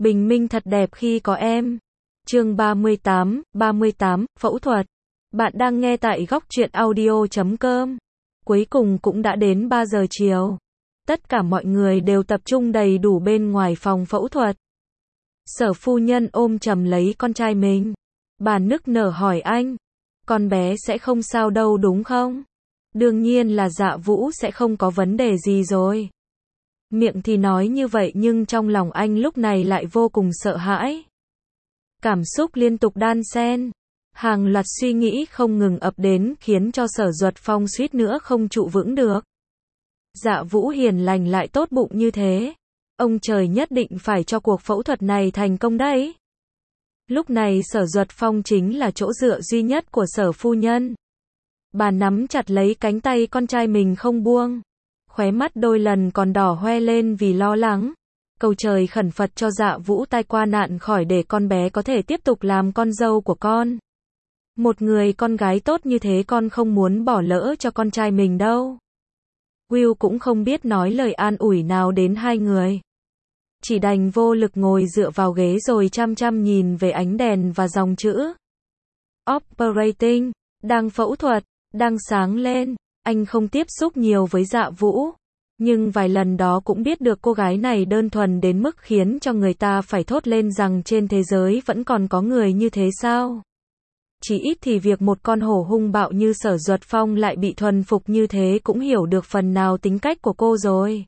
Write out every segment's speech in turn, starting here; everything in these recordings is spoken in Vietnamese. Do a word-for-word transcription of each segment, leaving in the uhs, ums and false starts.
Bình minh thật đẹp khi có em. Chương ba mươi tám, ba mươi tám, phẫu thuật. Bạn đang nghe tại góc truyện audio chấm com. Cuối cùng cũng đã đến ba giờ chiều. Tất cả mọi người đều tập trung đầy đủ bên ngoài phòng phẫu thuật. Sở phu nhân ôm chầm lấy con trai mình. Bà nức nở hỏi anh. Con bé sẽ không sao đâu đúng không? Đương nhiên là Dạ Vũ sẽ không có vấn đề gì rồi. Miệng thì nói như vậy nhưng trong lòng anh lúc này lại vô cùng sợ hãi. Cảm xúc liên tục đan xen. Hàng loạt suy nghĩ không ngừng ập đến khiến cho Sở Duật Phong suýt nữa không trụ vững được. Dạ Vũ hiền lành lại tốt bụng như thế. Ông trời nhất định phải cho cuộc phẫu thuật này thành công đấy. Lúc này Sở Duật Phong chính là chỗ dựa duy nhất của Sở phu nhân. Bà nắm chặt lấy cánh tay con trai mình không buông. Khóe mắt đôi lần còn đỏ hoe lên vì lo lắng. Cầu trời khẩn Phật cho Dạ Vũ tai qua nạn khỏi để con bé có thể tiếp tục làm con dâu của con. Một người con gái tốt như thế con không muốn bỏ lỡ cho con trai mình đâu. Will cũng không biết nói lời an ủi nào đến hai người. Chỉ đành vô lực ngồi dựa vào ghế rồi chăm chăm nhìn về ánh đèn và dòng chữ. Operating, đang phẫu thuật, đang sáng lên. Anh không tiếp xúc nhiều với Dạ Vũ. Nhưng vài lần đó cũng biết được cô gái này đơn thuần đến mức khiến cho người ta phải thốt lên rằng trên thế giới vẫn còn có người như thế sao. Chỉ ít thì việc một con hổ hung bạo như Sở Duật Phong lại bị thuần phục như thế cũng hiểu được phần nào tính cách của cô rồi.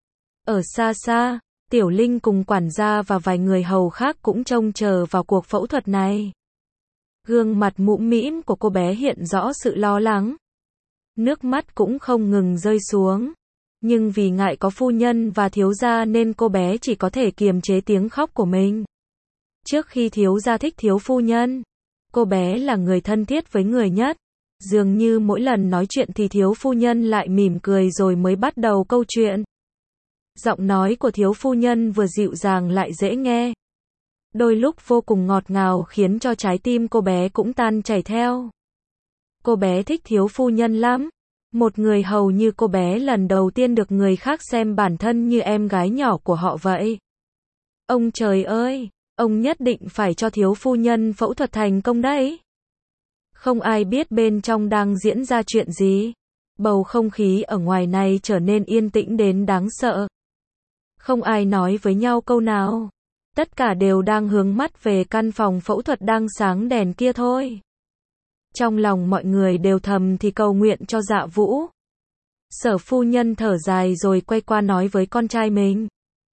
Ở xa xa, Tiểu Linh cùng quản gia và vài người hầu khác cũng trông chờ vào cuộc phẫu thuật này. Gương mặt mũm mĩm của cô bé hiện rõ sự lo lắng. Nước mắt cũng không ngừng rơi xuống. Nhưng vì ngại có phu nhân và thiếu gia nên cô bé chỉ có thể kiềm chế tiếng khóc của mình. Trước khi thiếu gia thích thiếu phu nhân, cô bé là người thân thiết với người nhất. Dường như mỗi lần nói chuyện thì thiếu phu nhân lại mỉm cười rồi mới bắt đầu câu chuyện. Giọng nói của thiếu phu nhân vừa dịu dàng lại dễ nghe. Đôi lúc vô cùng ngọt ngào khiến cho trái tim cô bé cũng tan chảy theo. Cô bé thích thiếu phu nhân lắm. Một người hầu như cô bé lần đầu tiên được người khác xem bản thân như em gái nhỏ của họ vậy. Ông trời ơi, ông nhất định phải cho thiếu phu nhân phẫu thuật thành công đấy. Không ai biết bên trong đang diễn ra chuyện gì. Bầu không khí ở ngoài này trở nên yên tĩnh đến đáng sợ. Không ai nói với nhau câu nào. Tất cả đều đang hướng mắt về căn phòng phẫu thuật đang sáng đèn kia thôi. Trong lòng mọi người đều thầm thì cầu nguyện cho Dạ Vũ. Sở phu nhân thở dài rồi quay qua nói với con trai mình.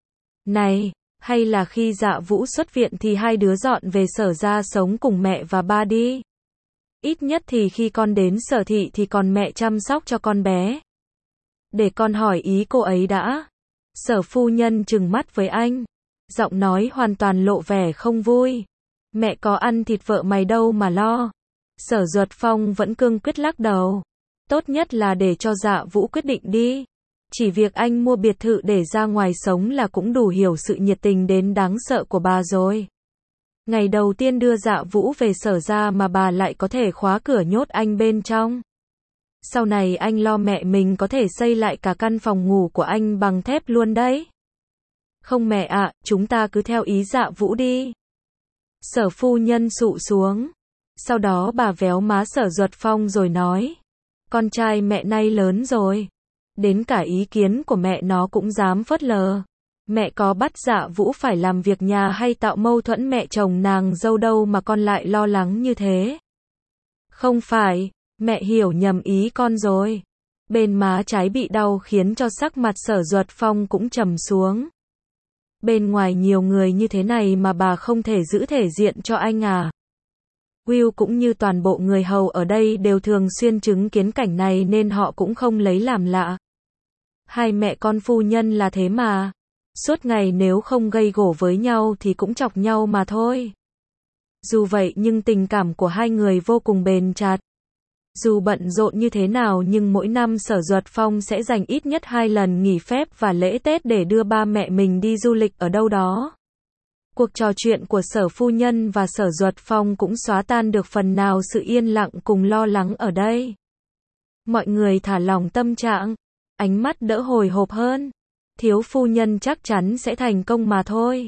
Này, hay là khi Dạ Vũ xuất viện thì hai đứa dọn về Sở ra sống cùng mẹ và ba đi. Ít nhất thì khi con đến Sở thị thì còn mẹ chăm sóc cho con bé. Để con hỏi ý cô ấy đã. Sở phu nhân trừng mắt với anh. Giọng nói hoàn toàn lộ vẻ không vui. Mẹ có ăn thịt vợ mày đâu mà lo. Sở Duật Phong vẫn cương quyết lắc đầu. Tốt nhất là để cho Dạ Vũ quyết định đi. Chỉ việc anh mua biệt thự để ra ngoài sống là cũng đủ hiểu sự nhiệt tình đến đáng sợ của bà rồi. Ngày đầu tiên đưa Dạ Vũ về Sở ra mà bà lại có thể khóa cửa nhốt anh bên trong. Sau này anh lo mẹ mình có thể xây lại cả căn phòng ngủ của anh bằng thép luôn đấy. Không mẹ ạ, chúng ta cứ theo ý Dạ Vũ đi. Sở phu nhân sụ xuống. Sau đó bà véo má Sở Duật Phong rồi nói. Con trai mẹ nay lớn rồi. Đến cả ý kiến của mẹ nó cũng dám phớt lờ. Mẹ có bắt Dạ Vũ phải làm việc nhà hay tạo mâu thuẫn mẹ chồng nàng dâu đâu mà con lại lo lắng như thế. Không phải, mẹ hiểu nhầm ý con rồi. Bên má trái bị đau khiến cho sắc mặt Sở Duật Phong cũng trầm xuống. Bên ngoài nhiều người như thế này mà bà không thể giữ thể diện cho anh à? Will cũng như toàn bộ người hầu ở đây đều thường xuyên chứng kiến cảnh này nên họ cũng không lấy làm lạ. Hai mẹ con phu nhân là thế mà. Suốt ngày nếu không gây gổ với nhau thì cũng chọc nhau mà thôi. Dù vậy nhưng tình cảm của hai người vô cùng bền chặt. Dù bận rộn như thế nào nhưng mỗi năm Sở Duật Phong sẽ dành ít nhất hai lần nghỉ phép và lễ Tết để đưa ba mẹ mình đi du lịch ở đâu đó. Cuộc trò chuyện của Sở phu nhân và Sở Duật Phong cũng xóa tan được phần nào sự yên lặng cùng lo lắng ở đây. Mọi người thả lỏng tâm trạng, ánh mắt đỡ hồi hộp hơn. Thiếu phu nhân chắc chắn sẽ thành công mà thôi.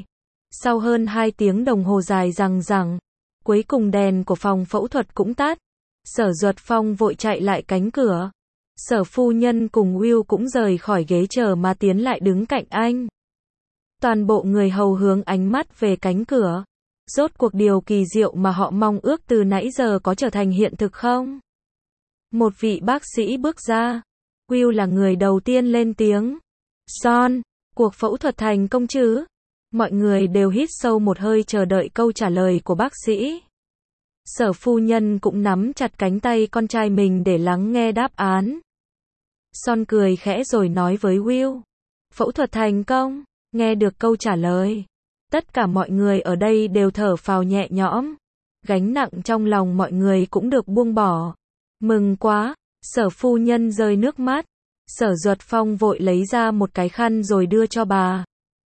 Sau hơn hai tiếng đồng hồ dài dằng dằng, cuối cùng đèn của phòng phẫu thuật cũng tắt. Sở Duật Phong vội chạy lại cánh cửa. Sở phu nhân cùng Will cũng rời khỏi ghế chờ mà tiến lại đứng cạnh anh. Toàn bộ người hầu hướng ánh mắt về cánh cửa. Rốt cuộc điều kỳ diệu mà họ mong ước từ nãy giờ có trở thành hiện thực không? Một vị bác sĩ bước ra. Will là người đầu tiên lên tiếng. Son, cuộc phẫu thuật thành công chứ? Mọi người đều hít sâu một hơi chờ đợi câu trả lời của bác sĩ. Sở phu nhân cũng nắm chặt cánh tay con trai mình để lắng nghe đáp án. Son cười khẽ rồi nói với Will. Phẫu thuật thành công. Nghe được câu trả lời, tất cả mọi người ở đây đều thở phào nhẹ nhõm. Gánh nặng trong lòng mọi người cũng được buông bỏ. Mừng quá, sở phu nhân rơi nước mắt. Sở Duật Phong vội lấy ra một cái khăn rồi đưa cho bà.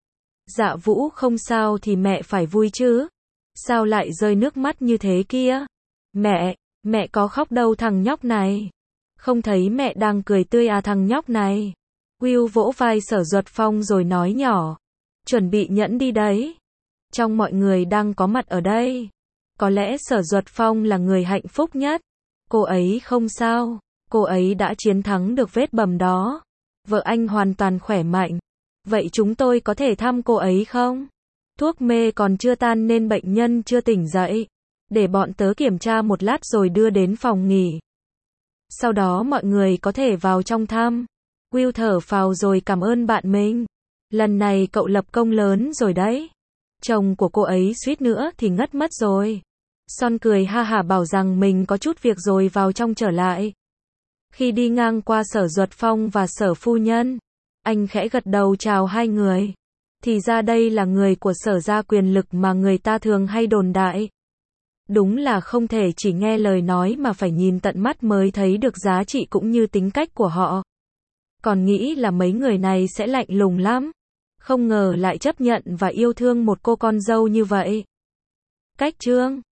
Dạ Vũ không sao thì mẹ phải vui chứ. Sao lại rơi nước mắt như thế kia? Mẹ, mẹ có khóc đâu thằng nhóc này. Không thấy mẹ đang cười tươi à thằng nhóc này. Will vỗ vai Sở Duật Phong rồi nói nhỏ. Chuẩn bị nhẫn đi đấy. Trong mọi người đang có mặt ở đây, có lẽ Sở Duật Phong là người hạnh phúc nhất. Cô ấy không sao. Cô ấy đã chiến thắng được vết bầm đó. Vợ anh hoàn toàn khỏe mạnh. Vậy chúng tôi có thể thăm cô ấy không? Thuốc mê còn chưa tan nên bệnh nhân chưa tỉnh dậy. Để bọn tớ kiểm tra một lát rồi đưa đến phòng nghỉ. Sau đó mọi người có thể vào trong thăm. Will thở phào rồi cảm ơn bạn mình. Lần này cậu lập công lớn rồi đấy. Chồng của cô ấy suýt nữa thì ngất mất rồi. Son cười ha hả bảo rằng mình có chút việc rồi vào trong trở lại. Khi đi ngang qua Sở Duật Phong và Sở phu nhân, anh khẽ gật đầu chào hai người. Thì ra đây là người của Sở gia quyền lực mà người ta thường hay đồn đại. Đúng là không thể chỉ nghe lời nói mà phải nhìn tận mắt mới thấy được giá trị cũng như tính cách của họ. Còn nghĩ là mấy người này sẽ lạnh lùng lắm. Không ngờ lại chấp nhận và yêu thương một cô con dâu như vậy. Cách chương